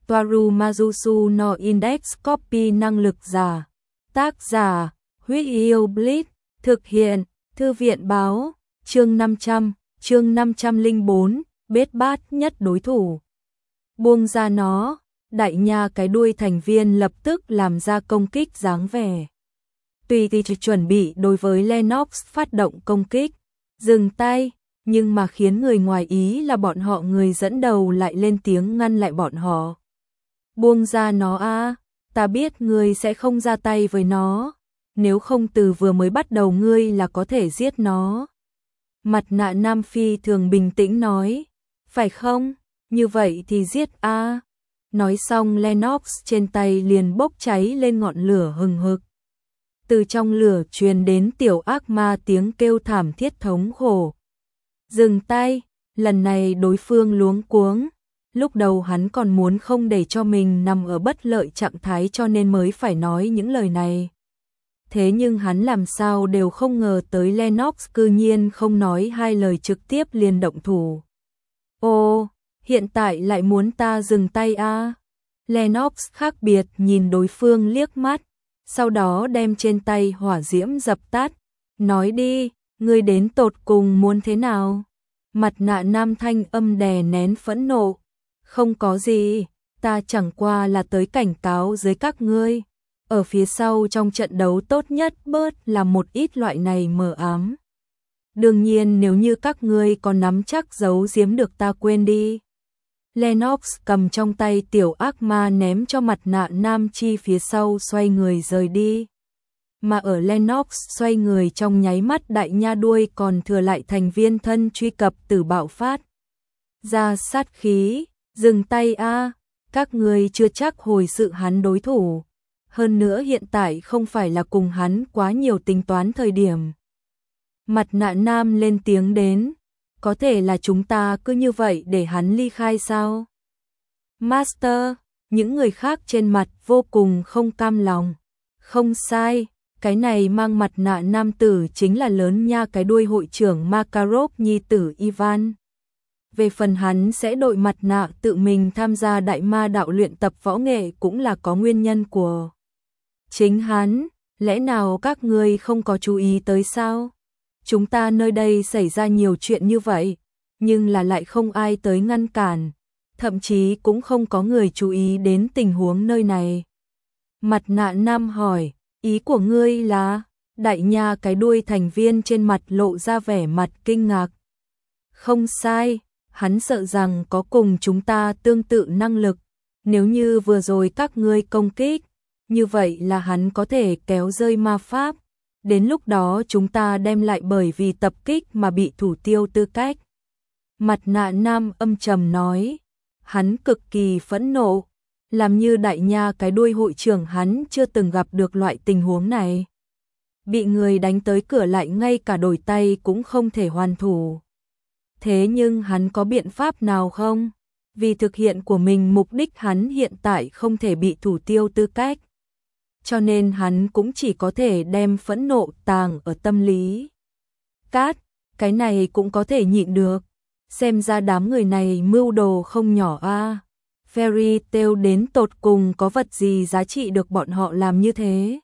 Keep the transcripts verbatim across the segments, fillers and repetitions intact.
Toaru Majusu no Index Copy năng lực giả. Tác giả, Huyết Yêu Blitz, thực hiện, Thư viện báo, chương năm trăm, chương năm trăm lẻ bốn, bết bát nhất đối thủ. Buông ra nó, đại nha cái đuôi thành viên lập tức làm ra công kích dáng vẻ. Tùy thì chuẩn bị đối với Lennox phát động công kích, dừng tay, nhưng mà khiến người ngoài ý là bọn họ người dẫn đầu lại lên tiếng ngăn lại bọn họ. Buông ra nó a, ta biết ngươi sẽ không ra tay với nó, nếu không từ vừa mới bắt đầu ngươi là có thể giết nó. Mặt nạ Nam Phi thường bình tĩnh nói, phải không, như vậy thì giết a. Nói xong Lennox trên tay liền bốc cháy lên ngọn lửa hừng hực. Từ trong lửa truyền đến tiểu ác ma tiếng kêu thảm thiết thống khổ. Dừng tay, lần này đối phương luống cuống. Lúc đầu hắn còn muốn không để cho mình nằm ở bất lợi trạng thái cho nên mới phải nói những lời này. Thế nhưng hắn làm sao đều không ngờ tới Lennox cư nhiên không nói hai lời trực tiếp liền động thủ. Ô, hiện tại lại muốn ta dừng tay a? Lennox khác biệt nhìn đối phương liếc mắt, sau đó đem trên tay hỏa diễm dập tắt. Nói đi, ngươi đến tột cùng muốn thế nào? Mặt nạ nam thanh âm đè nén phẫn nộ. Không có gì, ta chẳng qua là tới cảnh cáo dưới các ngươi. Ở phía sau trong trận đấu tốt nhất bớt là một ít loại này mờ ám. Đương nhiên nếu như các ngươi có nắm chắc giấu giếm được ta quên đi. Lennox cầm trong tay tiểu ác ma ném cho mặt nạ nam chi phía sau xoay người rời đi. Mà ở Lennox xoay người trong nháy mắt đại nha đuôi còn thừa lại thành viên thân truy cập từ bạo phát. Ra sát khí, dừng tay a, các ngươi chưa chắc hồi sự hắn đối thủ. Hơn nữa hiện tại không phải là cùng hắn quá nhiều tính toán thời điểm. Mặt nạ nam lên tiếng đến, có thể là chúng ta cứ như vậy để hắn ly khai sao? Master, những người khác trên mặt vô cùng không cam lòng. Không sai, cái này mang mặt nạ nam tử chính là lớn nha cái đuôi hội trưởng Makarov nhi tử Ivan. Về phần hắn sẽ đội mặt nạ tự mình tham gia đại ma đạo luyện tập võ nghệ cũng là có nguyên nhân của chính hắn, lẽ nào các ngươi không có chú ý tới sao? Chúng ta nơi đây xảy ra nhiều chuyện như vậy, nhưng là lại không ai tới ngăn cản, thậm chí cũng không có người chú ý đến tình huống nơi này. Mặt nạ nam hỏi, ý của ngươi là? Đại nha cái đuôi thành viên trên mặt lộ ra vẻ mặt kinh ngạc. Không sai, hắn sợ rằng có cùng chúng ta tương tự năng lực, nếu như vừa rồi các ngươi công kích, như vậy là hắn có thể kéo rơi ma pháp. Đến lúc đó chúng ta đem lại bởi vì tập kích mà bị thủ tiêu tư cách. Mặt nạ nam âm trầm nói, hắn cực kỳ phẫn nộ, làm như đại nha cái đuôi hội trưởng hắn chưa từng gặp được loại tình huống này. Bị người đánh tới cửa lại ngay cả đổi tay cũng không thể hoàn thủ. Thế nhưng hắn có biện pháp nào không? Vì thực hiện của mình mục đích hắn hiện tại không thể bị thủ tiêu tư cách. Cho nên hắn cũng chỉ có thể đem phẫn nộ tàng ở tâm lý. Cát, cái này cũng có thể nhịn được. Xem ra đám người này mưu đồ không nhỏ a. À. Fairy Tail đến tột cùng có vật gì giá trị được bọn họ làm như thế?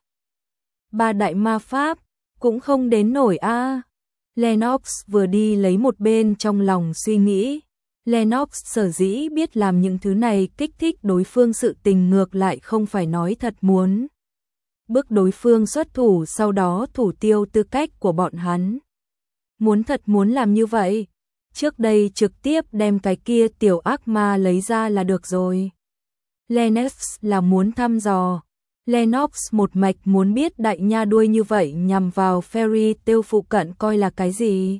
Ba đại ma pháp cũng không đến nổi a. À. Lennox vừa đi lấy một bên trong lòng suy nghĩ. Lennox sở dĩ biết làm những thứ này kích thích đối phương sự tình ngược lại không phải nói thật muốn bước đối phương xuất thủ sau đó thủ tiêu tư cách của bọn hắn. Muốn thật muốn làm như vậy, trước đây trực tiếp đem cái kia tiểu ác ma lấy ra là được rồi. Lennox là muốn thăm dò. Lennox một mạch muốn biết đại nha đuôi như vậy nhằm vào Fairy Tail phụ cận coi là cái gì?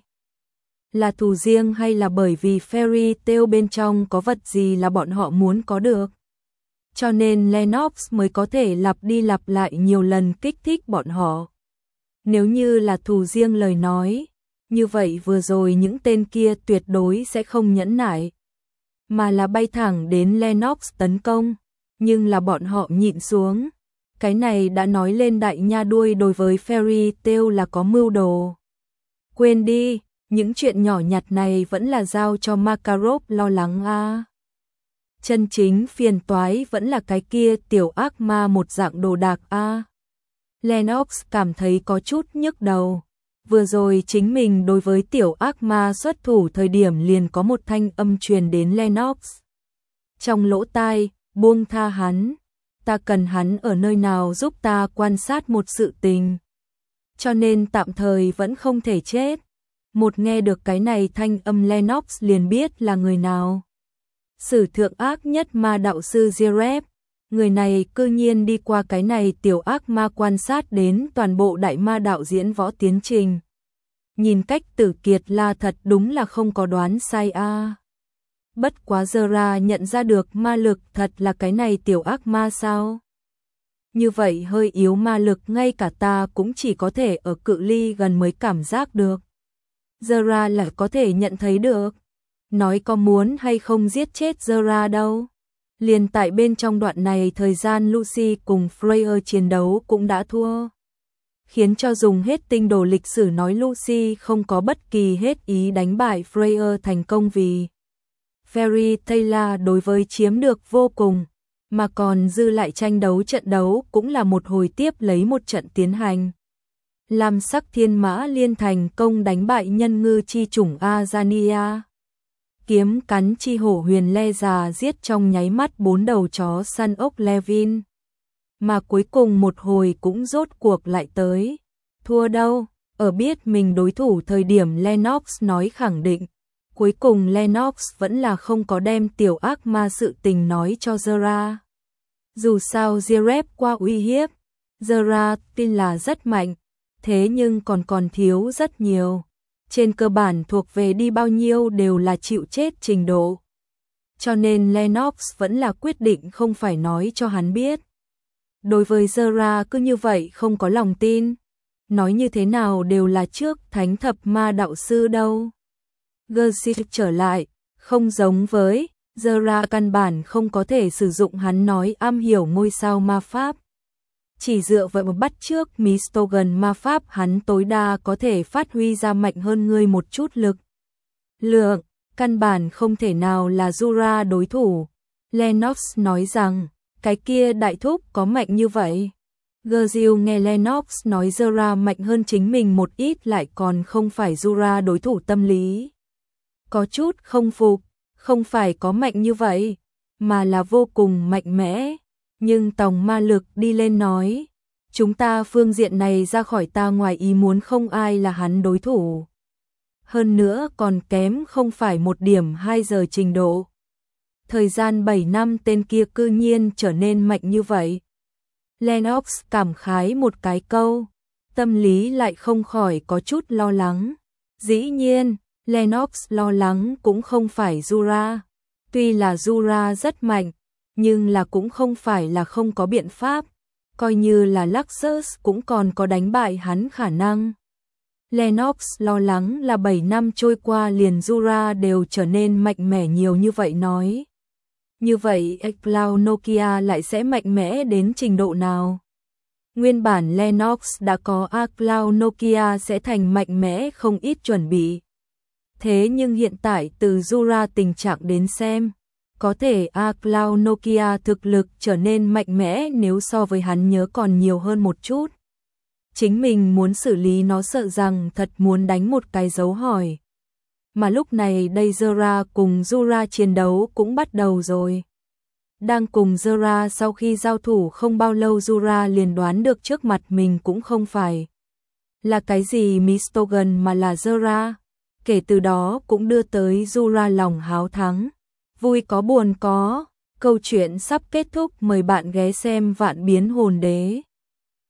Là thù riêng hay là bởi vì Fairy Tail bên trong có vật gì là bọn họ muốn có được? Cho nên Lennox mới có thể lặp đi lặp lại nhiều lần kích thích bọn họ. Nếu như là thù riêng lời nói, như vậy vừa rồi những tên kia tuyệt đối sẽ không nhẫn nại, mà là bay thẳng đến Lennox tấn công, nhưng là bọn họ nhịn xuống. Cái này đã nói lên đại nha đuôi đối với Fairy Tail là có mưu đồ. Quên đi, những chuyện nhỏ nhặt này vẫn là giao cho Makarov lo lắng a. Chân chính phiền toái vẫn là cái kia tiểu ác ma một dạng đồ đạc a. À. Lennox cảm thấy có chút nhức đầu. Vừa rồi chính mình đối với tiểu ác ma xuất thủ thời điểm liền có một thanh âm truyền đến Lennox trong lỗ tai, buông tha hắn, ta cần hắn ở nơi nào giúp ta quan sát một sự tình. Cho nên tạm thời vẫn không thể chết. Một nghe được cái này thanh âm Lennox liền biết là người nào. Sử thượng ác nhất ma đạo sư Zeref, người này cư nhiên đi qua cái này tiểu ác ma quan sát đến toàn bộ đại ma đạo diễn võ tiến trình. Nhìn cách tử kiệt la thật đúng là không có đoán sai a. À. Bất quá Zera nhận ra được ma lực thật là cái này tiểu ác ma sao? Như vậy hơi yếu ma lực ngay cả ta cũng chỉ có thể ở cự ly gần mới cảm giác được. Zera là có thể nhận thấy được. Nói có muốn hay không giết chết Zera đâu. Liền tại bên trong đoạn này thời gian Lucy cùng Freya chiến đấu cũng đã thua. Khiến cho dùng hết tinh đồ lịch sử nói Lucy không có bất kỳ hết ý đánh bại Freya thành công vì Fairy Taylor đối với chiếm được vô cùng, mà còn dư lại tranh đấu trận đấu cũng là một hồi tiếp lấy một trận tiến hành. Lam sắc thiên mã liên thành công đánh bại nhân ngư chi chủng Azania. Kiếm cắn chi hổ huyền le già giết trong nháy mắt bốn đầu chó săn ốc Levin. Mà cuối cùng một hồi cũng rốt cuộc lại tới. Thua đâu? Ở biết mình đối thủ thời điểm Lennox nói khẳng định. Cuối cùng Lennox vẫn là không có đem tiểu ác ma sự tình nói cho Zera. Dù sao Zeref qua uy hiếp, Zera tin là rất mạnh, thế nhưng còn còn thiếu rất nhiều. Trên cơ bản thuộc về đi bao nhiêu đều là chịu chết trình độ. Cho nên Lennox vẫn là quyết định không phải nói cho hắn biết. Đối với Zera cứ như vậy không có lòng tin. Nói như thế nào đều là trước thánh thập ma đạo sư đâu. Gersit trở lại, không giống với Zera căn bản không có thể sử dụng hắn nói am hiểu ngôi sao ma pháp. Chỉ dựa vào một bắt trước Mistogan ma pháp hắn tối đa có thể phát huy ra mạnh hơn ngươi một chút lực. Lượng, căn bản không thể nào là Zura đối thủ. Lennox nói rằng, cái kia đại thúc có mạnh như vậy. Gersil nghe Lennox nói Zura mạnh hơn chính mình một ít lại còn không phải Zura đối thủ tâm lý. Có chút không phục, không phải có mạnh như vậy, mà là vô cùng mạnh mẽ. Nhưng tòng ma lực đi lên nói, chúng ta phương diện này ra khỏi ta ngoài ý muốn không ai là hắn đối thủ. Hơn nữa còn kém không phải một điểm hai giờ trình độ. Thời gian bảy năm tên kia cư nhiên trở nên mạnh như vậy. Lennox cảm khái một cái câu, tâm lý lại không khỏi có chút lo lắng. Dĩ nhiên, Lennox lo lắng cũng không phải Zura. Tuy là Zura rất mạnh, nhưng là cũng không phải là không có biện pháp, coi như là Luxus cũng còn có đánh bại hắn khả năng. Lennox lo lắng là bảy năm trôi qua liền Zura đều trở nên mạnh mẽ nhiều như vậy nói. Như vậy Cloud Nokia lại sẽ mạnh mẽ đến trình độ nào? Nguyên bản Lennox đã có Cloud Nokia sẽ thành mạnh mẽ không ít chuẩn bị. Thế nhưng hiện tại từ Zura tình trạng đến xem, có thể Cloud Nokia thực lực trở nên mạnh mẽ nếu so với hắn nhớ còn nhiều hơn một chút. Chính mình muốn xử lý nó sợ rằng thật muốn đánh một cái dấu hỏi. Mà lúc này đây Zera cùng Zura chiến đấu cũng bắt đầu rồi. Đang cùng Zera sau khi giao thủ không bao lâu Zura liền đoán được trước mặt mình cũng không phải là cái gì Mistogan mà là Zera. Kể từ đó cũng đưa tới Zura lòng háo thắng. Vui có buồn có, câu chuyện sắp kết thúc mời bạn ghé xem Vạn Biến Hồn Đế.